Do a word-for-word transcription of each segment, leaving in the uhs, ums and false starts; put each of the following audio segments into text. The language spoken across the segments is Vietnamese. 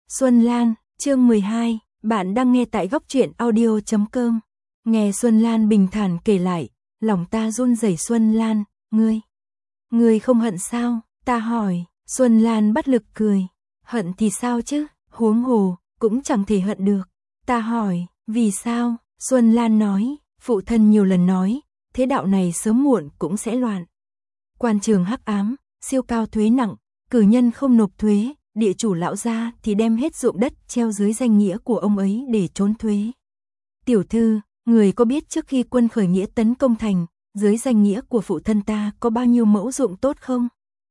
Xuân Lan, chương mười hai, bạn đang nghe tại góc truyện audio chấm com. Nghe Xuân Lan bình thản kể lại, lòng ta run rẩy. Xuân Lan, ngươi, ngươi không hận sao? Ta hỏi. Xuân Lan bất lực cười. Hận thì sao chứ, huống hồ, cũng chẳng thể hận được. Ta hỏi, vì sao? Xuân Lan nói, phụ thân nhiều lần nói, thế đạo này sớm muộn cũng sẽ loạn. Quan trường hắc ám, siêu cao thuế nặng, cử nhân không nộp thuế, địa chủ lão gia thì đem hết ruộng đất treo dưới danh nghĩa của ông ấy để trốn thuế. Tiểu thư, người có biết trước khi quân khởi nghĩa tấn công thành, dưới danh nghĩa của phụ thân ta có bao nhiêu mẫu ruộng tốt không?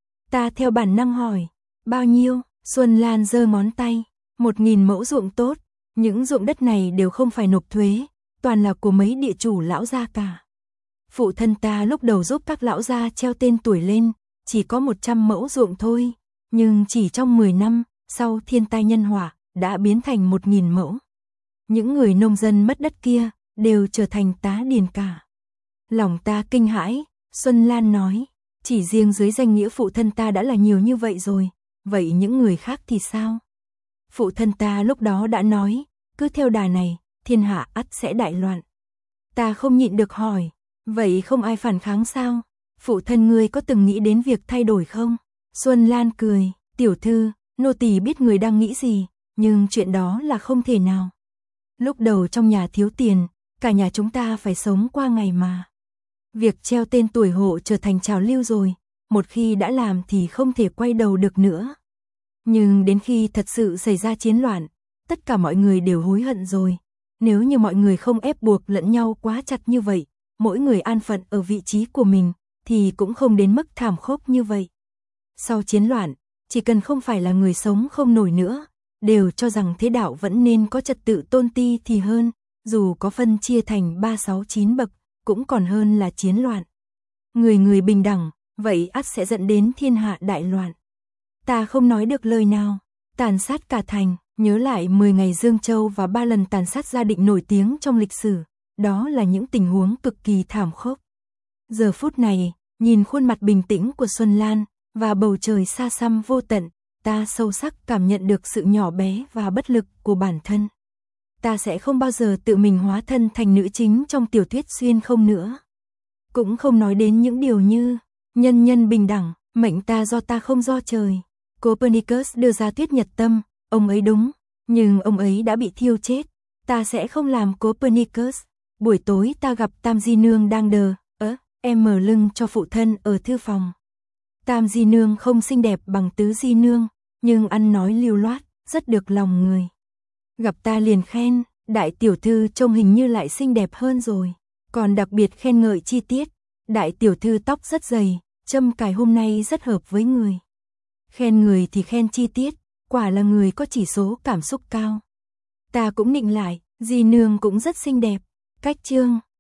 Ta theo bản năng hỏi, bao nhiêu? Xuân Lan giơ ngón tay, một nghìn mẫu ruộng tốt, những ruộng đất này đều không phải nộp thuế, toàn là của mấy địa chủ lão gia cả. Phụ thân ta lúc đầu giúp các lão gia treo tên tuổi lên, chỉ có một trăm mẫu ruộng thôi, nhưng chỉ trong mười năm, sau thiên tai nhân họa, đã biến thành một nghìn mẫu. Những người nông dân mất đất kia, đều trở thành tá điền cả. Lòng ta kinh hãi, Xuân Lan nói, chỉ riêng dưới danh nghĩa phụ thân ta đã là nhiều như vậy rồi, vậy những người khác thì sao? Phụ thân ta lúc đó đã nói, cứ theo đà này, thiên hạ ắt sẽ đại loạn. Ta không nhịn được hỏi, vậy không ai phản kháng sao? Phụ thân ngươi có từng nghĩ đến việc thay đổi không? Xuân Lan cười, tiểu thư, nô tỳ biết người đang nghĩ gì, nhưng chuyện đó là không thể nào. Lúc đầu trong nhà thiếu tiền, cả nhà chúng ta phải sống qua ngày mà. Việc treo tên tuổi hộ trở thành trào lưu rồi, một khi đã làm thì không thể quay đầu được nữa. Nhưng đến khi thật sự xảy ra chiến loạn, tất cả mọi người đều hối hận rồi. Nếu như mọi người không ép buộc lẫn nhau quá chặt như vậy, mỗi người an phận ở vị trí của mình, thì cũng không đến mức thảm khốc như vậy. Sau chiến loạn, chỉ cần không phải là người sống không nổi nữa, đều cho rằng thế đạo vẫn nên có trật tự tôn ti thì hơn, dù có phân chia thành ba sáu chín bậc, cũng còn hơn là chiến loạn. Người người bình đẳng, vậy ắt sẽ dẫn đến thiên hạ đại loạn. Ta không nói được lời nào, tàn sát cả thành, nhớ lại mười ngày Dương Châu và ba lần tàn sát gia định nổi tiếng trong lịch sử, đó là những tình huống cực kỳ thảm khốc. Giờ phút này, nhìn khuôn mặt bình tĩnh của Xuân Lan, và bầu trời xa xăm vô tận, ta sâu sắc cảm nhận được sự nhỏ bé và bất lực của bản thân. Ta sẽ không bao giờ tự mình hóa thân thành nữ chính trong tiểu thuyết xuyên không nữa. Cũng không nói đến những điều như nhân nhân bình đẳng, mệnh ta do ta không do trời. Copernicus đưa ra thuyết nhật tâm, ông ấy đúng, nhưng ông ấy đã bị thiêu chết. Ta sẽ không làm Copernicus. Buổi tối ta gặp Tam Di Nương đang đờ, ớ, em mở lưng cho phụ thân ở thư phòng. Tam Di Nương không xinh đẹp bằng Tứ Di Nương, nhưng ăn nói lưu loát, rất được lòng người. Gặp ta liền khen, đại tiểu thư trông hình như lại xinh đẹp hơn rồi, còn đặc biệt khen ngợi chi tiết, đại tiểu thư tóc rất dày, châm cài hôm nay rất hợp với người. Khen người thì khen chi tiết, quả là người có chỉ số cảm xúc cao. Ta cũng nịnh lại, Di Nương cũng rất xinh đẹp, cách chương.